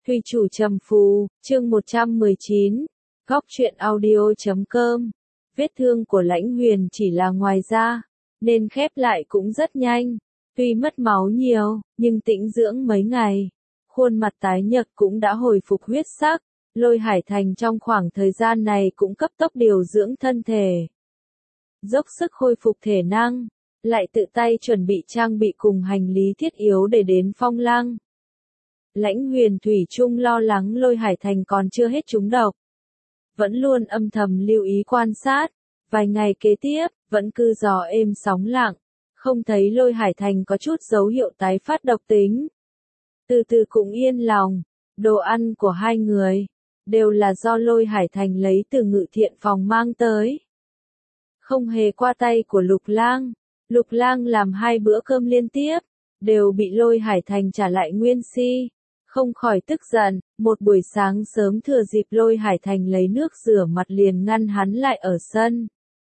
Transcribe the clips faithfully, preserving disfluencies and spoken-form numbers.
Thùy chủ trầm phù, chương một trăm mười chín, góc truyện audio.com. Vết thương của Lãnh Huyền chỉ là ngoài da, nên khép lại cũng rất nhanh. Tuy mất máu nhiều, nhưng tĩnh dưỡng mấy ngày, khuôn mặt tái nhợt cũng đã hồi phục huyết sắc. Lôi Hải Thành trong khoảng thời gian này cũng cấp tốc điều dưỡng thân thể, dốc sức khôi phục thể năng, lại tự tay chuẩn bị trang bị cùng hành lý thiết yếu để đến Phong Lăng. Lãnh Huyền thủy chung lo lắng Lôi Hải Thành còn chưa hết trúng độc, vẫn luôn âm thầm lưu ý quan sát. Vài ngày kế tiếp, vẫn cứ gió êm sóng lặng, không thấy Lôi Hải Thành có chút dấu hiệu tái phát độc tính. Từ từ cũng yên lòng, đồ ăn của hai người đều là do Lôi Hải Thành lấy từ Ngự Thiện phòng mang tới, không hề qua tay của Lục Lang. Lục Lang làm hai bữa cơm liên tiếp, đều bị Lôi Hải Thành trả lại nguyên si, không khỏi tức giận. Một buổi sáng sớm thừa dịp Lôi Hải Thành lấy nước rửa mặt liền ngăn hắn lại ở sân,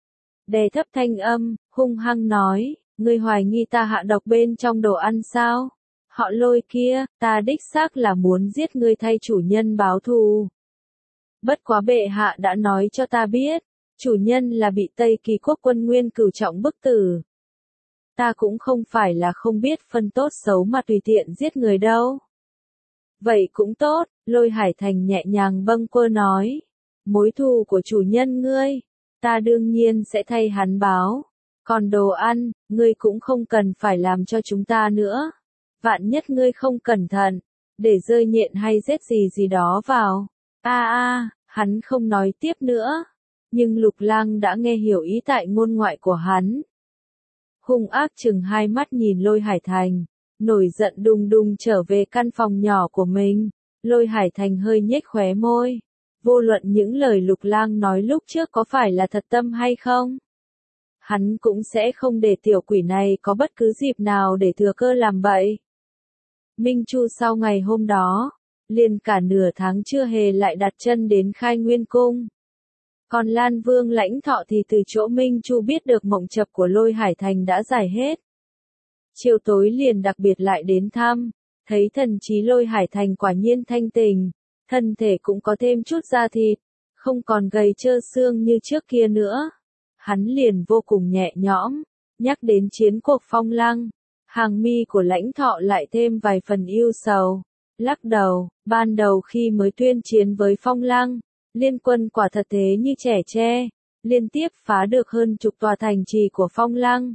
đè thấp thanh âm, hung hăng nói, ngươi hoài nghi ta hạ độc bên trong đồ ăn sao? Họ Lôi kia, ta đích xác là muốn giết ngươi thay chủ nhân báo thù. Bất quá bệ hạ đã nói cho ta biết, chủ nhân là bị Tây Kỳ quốc quân Nguyên Cửu trọng bức tử. Ta cũng không phải là không biết phân tốt xấu mà tùy tiện giết người đâu. Vậy cũng tốt, Lôi Hải Thành nhẹ nhàng bâng quơ nói. Mối thù của chủ nhân ngươi, ta đương nhiên sẽ thay hắn báo. Còn đồ ăn, ngươi cũng không cần phải làm cho chúng ta nữa. Vạn nhất ngươi không cẩn thận, để rơi nhện hay rết gì gì đó vào. A a, hắn không nói tiếp nữa. Nhưng Lục Lang đã nghe hiểu ý tại ngôn ngoại của hắn. Hung ác chừng hai mắt nhìn Lôi Hải Thành, nổi giận đùng đùng trở về căn phòng nhỏ của mình. Lôi Hải Thành hơi nhếch khóe môi. Vô luận những lời Lục Lang nói lúc trước có phải là thật tâm hay không, hắn cũng sẽ không để tiểu quỷ này có bất cứ dịp nào để thừa cơ làm bậy. Minh Chu sau ngày hôm đó, liền cả nửa tháng chưa hề lại đặt chân đến Khai Nguyên Cung. Còn Lan Vương Lãnh Thọ thì từ chỗ Minh Chu biết được mộng chập của Lôi Hải Thành đã giải hết. Chiều tối liền đặc biệt lại đến thăm, thấy thần trí Lôi Hải Thành quả nhiên thanh tình, thân thể cũng có thêm chút da thịt, không còn gầy trơ xương như trước kia nữa. Hắn liền vô cùng nhẹ nhõm, nhắc đến chiến cuộc Phong Lăng, hàng mi của Lãnh Thọ lại thêm vài phần yêu sầu, lắc đầu. Ban đầu khi mới tuyên chiến với Phong Lăng, liên quân quả thật thế như trẻ tre, liên tiếp phá được hơn chục tòa thành trì của Phong Lăng.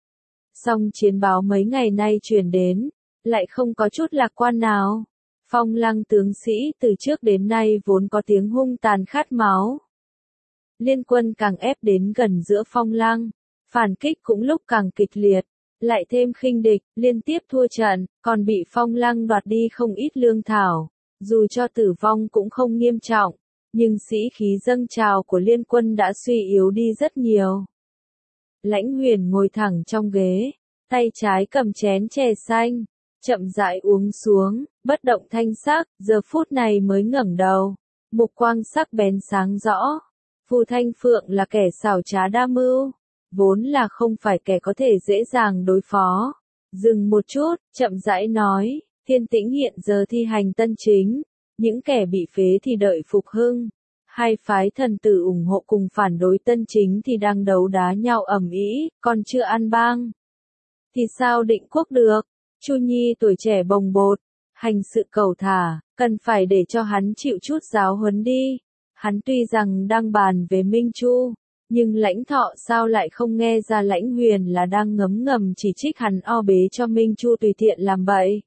Song chiến báo mấy ngày nay truyền đến, lại không có chút lạc quan nào. Phong Lăng tướng sĩ từ trước đến nay vốn có tiếng hung tàn khát máu. Liên quân càng ép đến gần giữa Phong Lăng, phản kích cũng lúc càng kịch liệt, lại thêm khinh địch, liên tiếp thua trận, còn bị Phong Lăng đoạt đi không ít lương thảo. Dù cho tử vong cũng không nghiêm trọng, nhưng sĩ khí dâng trào của liên quân đã suy yếu đi rất nhiều. Lãnh Huyền ngồi thẳng trong ghế, tay trái cầm chén chè xanh, chậm rãi uống xuống, bất động thanh sắc, giờ phút này mới ngẩng đầu, mục quang sắc bén sáng rõ. Phù Thanh Phượng là kẻ xảo trá đa mưu, vốn là không phải kẻ có thể dễ dàng đối phó. Dừng một chút, chậm rãi nói, Thiên Tĩnh hiện giờ thi hành tân chính, những kẻ bị phế thì đợi phục hưng. Hai phái thần tử ủng hộ cùng phản đối tân chính thì đang đấu đá nhau ầm ĩ, còn chưa ăn bang. Thì sao định quốc được? Chu Nhi tuổi trẻ bồng bột, hành sự cầu thả, cần phải để cho hắn chịu chút giáo huấn đi. Hắn tuy rằng đang bàn về Minh Chu, nhưng Lãnh Thọ sao lại không nghe ra Lãnh Huyền là đang ngấm ngầm chỉ trích hắn o bế cho Minh Chu tùy tiện làm bậy.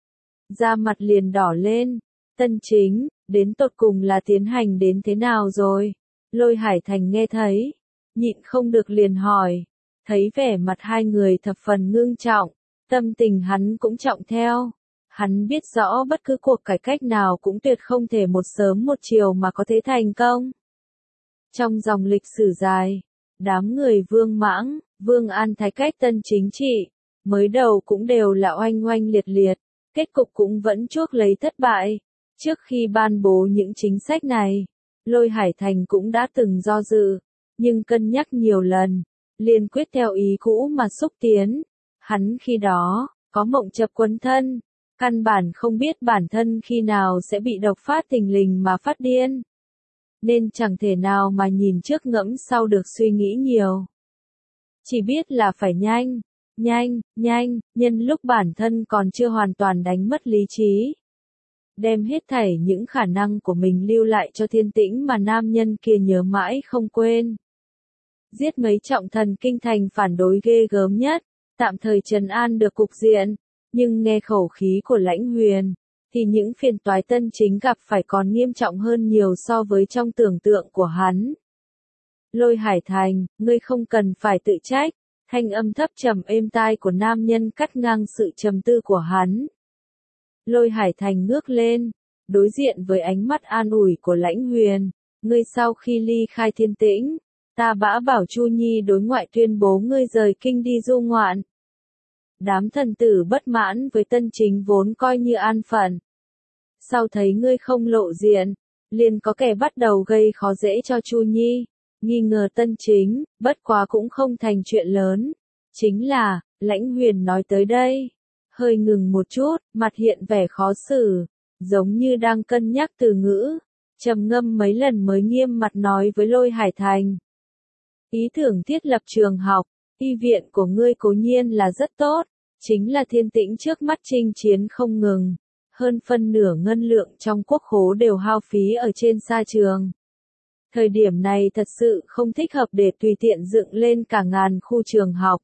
Da mặt liền đỏ lên. Tân chính, đến tột cùng là tiến hành đến thế nào rồi? Lôi Hải Thành nghe thấy, nhịn không được liền hỏi. Thấy vẻ mặt hai người thập phần ngưng trọng, tâm tình hắn cũng trọng theo. Hắn biết rõ bất cứ cuộc cải cách nào cũng tuyệt không thể một sớm một chiều mà có thể thành công. Trong dòng lịch sử dài, đám người Vương Mãng, Vương An thái cách tân chính trị, mới đầu cũng đều là oanh oanh liệt liệt, kết cục cũng vẫn chuốc lấy thất bại. Trước khi ban bố những chính sách này, Lôi Hải Thành cũng đã từng do dự, nhưng cân nhắc nhiều lần, liền quyết theo ý cũ mà xúc tiến. Hắn khi đó, có mộng chập quấn thân, Căn bản không biết bản thân khi nào sẽ bị độc phát thình lình mà phát điên. Nên chẳng thể nào mà nhìn trước ngẫm sau được suy nghĩ nhiều. Chỉ biết là phải nhanh, nhanh, nhanh, nhân lúc bản thân còn chưa hoàn toàn đánh mất lý trí. Đem hết thảy những khả năng của mình lưu lại cho Thiên Tĩnh mà nam nhân kia nhớ mãi không quên. Giết mấy trọng thần kinh thành phản đối ghê gớm nhất, tạm thời trấn an được cục diện, nhưng nghe khẩu khí của Lãnh Huyền, thì những phiền toái Tân Chính gặp phải còn nghiêm trọng hơn nhiều so với trong tưởng tượng của hắn. Lôi Hải Thành, ngươi không cần phải tự trách, thanh âm thấp trầm êm tai của nam nhân cắt ngang sự trầm tư của hắn. Lôi Hải Thành ngước lên, đối diện với ánh mắt an ủi của Lãnh Huyền, ngươi sau khi ly khai Thiên Tĩnh, ta bã bảo Chu Nhi đối ngoại tuyên bố ngươi rời kinh đi du ngoạn. Đám thần tử bất mãn với Tân Chính vốn coi như an phận. Sau thấy ngươi không lộ diện, liền có kẻ bắt đầu gây khó dễ cho Chu Nhi, nghi ngờ Tân Chính, bất quá cũng không thành chuyện lớn. Chính là, Lãnh Huyền nói tới đây, hơi ngừng một chút, mặt hiện vẻ khó xử, giống như đang cân nhắc từ ngữ, trầm ngâm mấy lần mới nghiêm mặt nói với Lôi Hải Thành. Ý tưởng thiết lập trường học, y viện của ngươi cố nhiên là rất tốt, chính là Thiên Tĩnh trước mắt chinh chiến không ngừng, hơn phân nửa ngân lượng trong quốc khố đều hao phí ở trên sa trường. Thời điểm này thật sự không thích hợp để tùy tiện dựng lên cả ngàn khu trường học.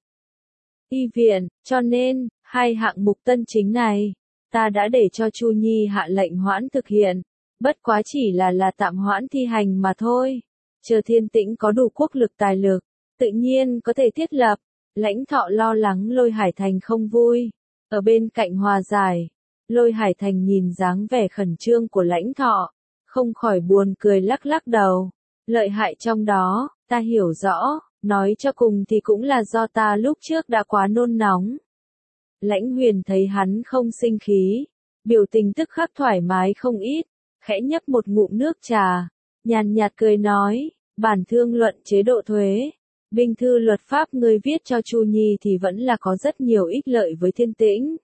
Y viện, cho nên, hai hạng mục Tân Chính này, ta đã để cho Chu Nhi hạ lệnh hoãn thực hiện, bất quá chỉ là là tạm hoãn thi hành mà thôi. Chờ Thiên Tĩnh có đủ quốc lực tài lực, tự nhiên có thể thiết lập. Lãnh Thọ lo lắng Lôi Hải Thành không vui, ở bên cạnh hòa giải. Lôi Hải Thành nhìn dáng vẻ khẩn trương của Lãnh Thọ, không khỏi buồn cười lắc lắc đầu. Lợi hại trong đó, ta hiểu rõ, nói cho cùng thì cũng là do ta lúc trước đã quá nôn nóng. Lãnh Huyền thấy hắn không sinh khí, biểu tình tức khắc thoải mái không ít, khẽ nhấp một ngụm nước trà, nhàn nhạt cười nói, bản thương luận chế độ thuế, binh thư luật pháp ngươi viết cho Chu Nhi thì vẫn là có rất nhiều ích lợi với Thiên Tĩnh.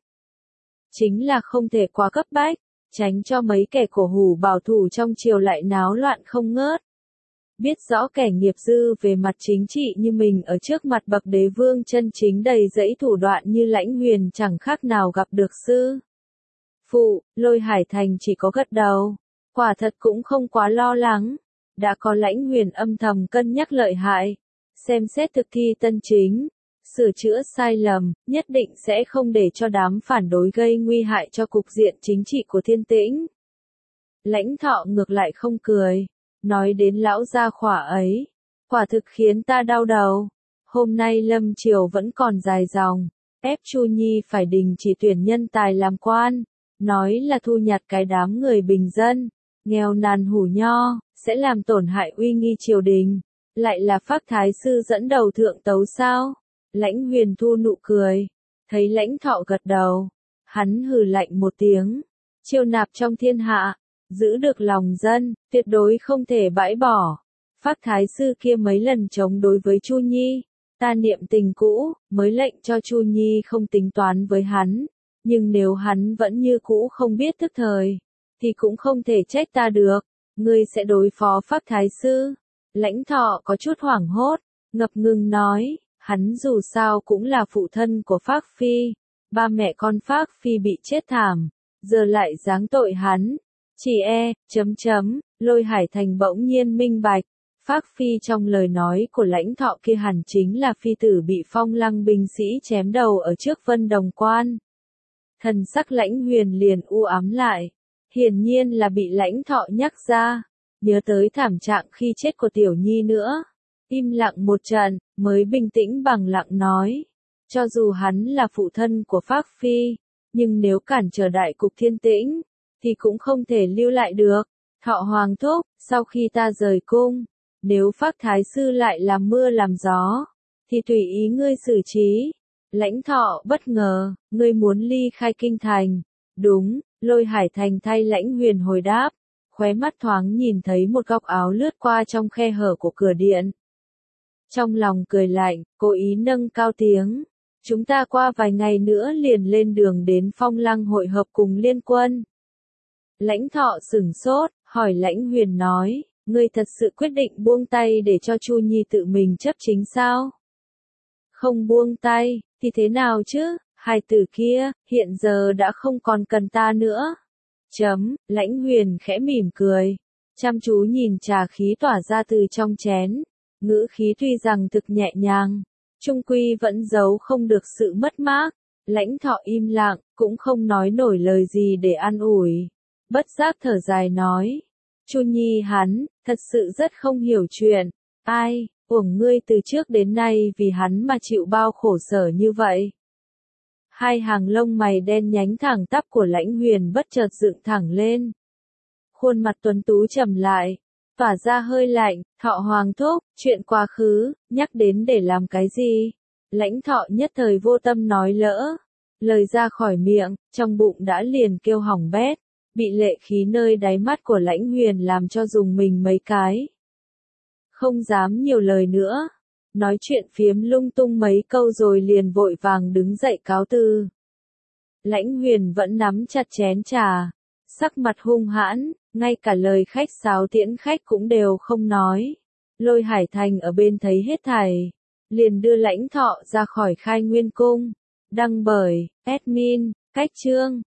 Chính là không thể quá cấp bách, tránh cho mấy kẻ cổ hủ bảo thủ trong triều lại náo loạn không ngớt. Biết rõ kẻ nghiệp dư về mặt chính trị như mình ở trước mặt bậc đế vương chân chính đầy dẫy thủ đoạn như Lãnh Huyền chẳng khác nào gặp được sư phụ. Lôi Hải Thành chỉ có gật đầu, quả thật cũng không quá lo lắng, đã có Lãnh Huyền âm thầm cân nhắc lợi hại, xem xét thực thi Tân Chính, sửa chữa sai lầm, nhất định sẽ không để cho đám phản đối gây nguy hại cho cục diện chính trị của Thiên Tĩnh. Lãnh Thọ ngược lại không cười, nói đến lão gia khỏa ấy, quả thực khiến ta đau đầu. Hôm nay Lâm Triều vẫn còn dài dòng, ép Chu Nhi phải đình chỉ tuyển nhân tài làm quan, nói là thu nhặt cái đám người bình dân, nghèo nàn hủ nho, sẽ làm tổn hại uy nghi triều đình. Lại là Phác Thái Sư dẫn đầu thượng tấu sao? Lãnh Huyền thu nụ cười, thấy Lãnh Thọ gật đầu, hắn hừ lạnh một tiếng, chiêu nạp trong thiên hạ, giữ được lòng dân, tuyệt đối không thể bãi bỏ. Phác Thái Sư kia mấy lần chống đối với Chu Nhi, ta niệm tình cũ, mới lệnh cho Chu Nhi không tính toán với hắn, nhưng nếu hắn vẫn như cũ không biết thức thời, thì cũng không thể trách ta được, ngươi sẽ đối phó Phác Thái Sư. Lãnh Thọ có chút hoảng hốt, ngập ngừng nói, hắn dù sao cũng là phụ thân của Phác Phi, ba mẹ con Phác Phi bị chết thảm, giờ lại giáng tội hắn, chỉ e, chấm chấm, Lôi Hải Thành bỗng nhiên minh bạch, Phác Phi trong lời nói của Lãnh Thọ kia hẳn chính là phi tử bị Phong Lăng binh sĩ chém đầu ở trước Vân Đồng Quan. Thần sắc Lãnh Huyền liền u ám lại, hiển nhiên là bị Lãnh Thọ nhắc ra. Nhớ tới thảm trạng khi chết của Tiểu Nhi nữa, im lặng một trận, mới bình tĩnh bằng lặng nói, cho dù hắn là phụ thân của Phác Phi, nhưng nếu cản trở đại cục Thiên Tĩnh, thì cũng không thể lưu lại được. Thọ Hoàng thúc, sau khi ta rời cung, nếu Phác Thái Sư lại làm mưa làm gió, thì tùy ý ngươi xử trí. Lãnh Thọ bất ngờ, ngươi muốn ly khai kinh thành. Đúng, Lôi Hải Thành thay Lãnh Huyền hồi đáp. Khóe mắt thoáng nhìn thấy một góc áo lướt qua trong khe hở của cửa điện. Trong lòng cười lạnh, cố ý nâng cao tiếng, Chúng ta qua vài ngày nữa liền lên đường đến Phong Lăng hội hợp cùng liên quân. Lãnh Thọ sửng sốt, hỏi Lãnh Huyền nói, ngươi thật sự quyết định buông tay để cho Chu Nhi tự mình chấp chính sao? Không buông tay, thì thế nào chứ, hai tử kia, hiện giờ đã không còn cần ta nữa. Chấm, Lãnh Huyền khẽ mỉm cười, chăm chú nhìn trà khí tỏa ra từ trong chén, ngữ khí tuy rằng thực nhẹ nhàng, chung quy vẫn giấu không được sự mất mát. Lãnh Thọ im lặng, cũng không nói nổi lời gì để an ủi. Bất giác thở dài nói, Chu Nhi hắn, thật sự rất không hiểu chuyện. Ai, uổng ngươi từ trước đến nay vì hắn mà chịu bao khổ sở như vậy. Hai hàng lông mày đen nhánh thẳng tắp của Lãnh Huyền bất chợt dựng thẳng lên. Khuôn mặt tuấn tú trầm lại, tỏa ra hơi lạnh. Thọ Hoàng thúc, chuyện quá khứ, nhắc đến để làm cái gì? Lãnh Thọ nhất thời vô tâm nói lỡ. Lời ra khỏi miệng, trong bụng đã liền kêu hỏng bét, bị lệ khí nơi đáy mắt của Lãnh Huyền làm cho dùng mình mấy cái. Không dám nhiều lời nữa, nói chuyện phiếm lung tung mấy câu rồi liền vội vàng đứng dậy cáo từ. Lãnh Huyền vẫn nắm chặt chén trà, sắc mặt hung hãn, ngay cả lời khách sáo tiễn khách cũng đều không nói. Lôi Hải Thành ở bên thấy hết thảy, liền đưa Lãnh Thọ ra khỏi Khai Nguyên Cung. Đăng bởi admin, Cách Chương.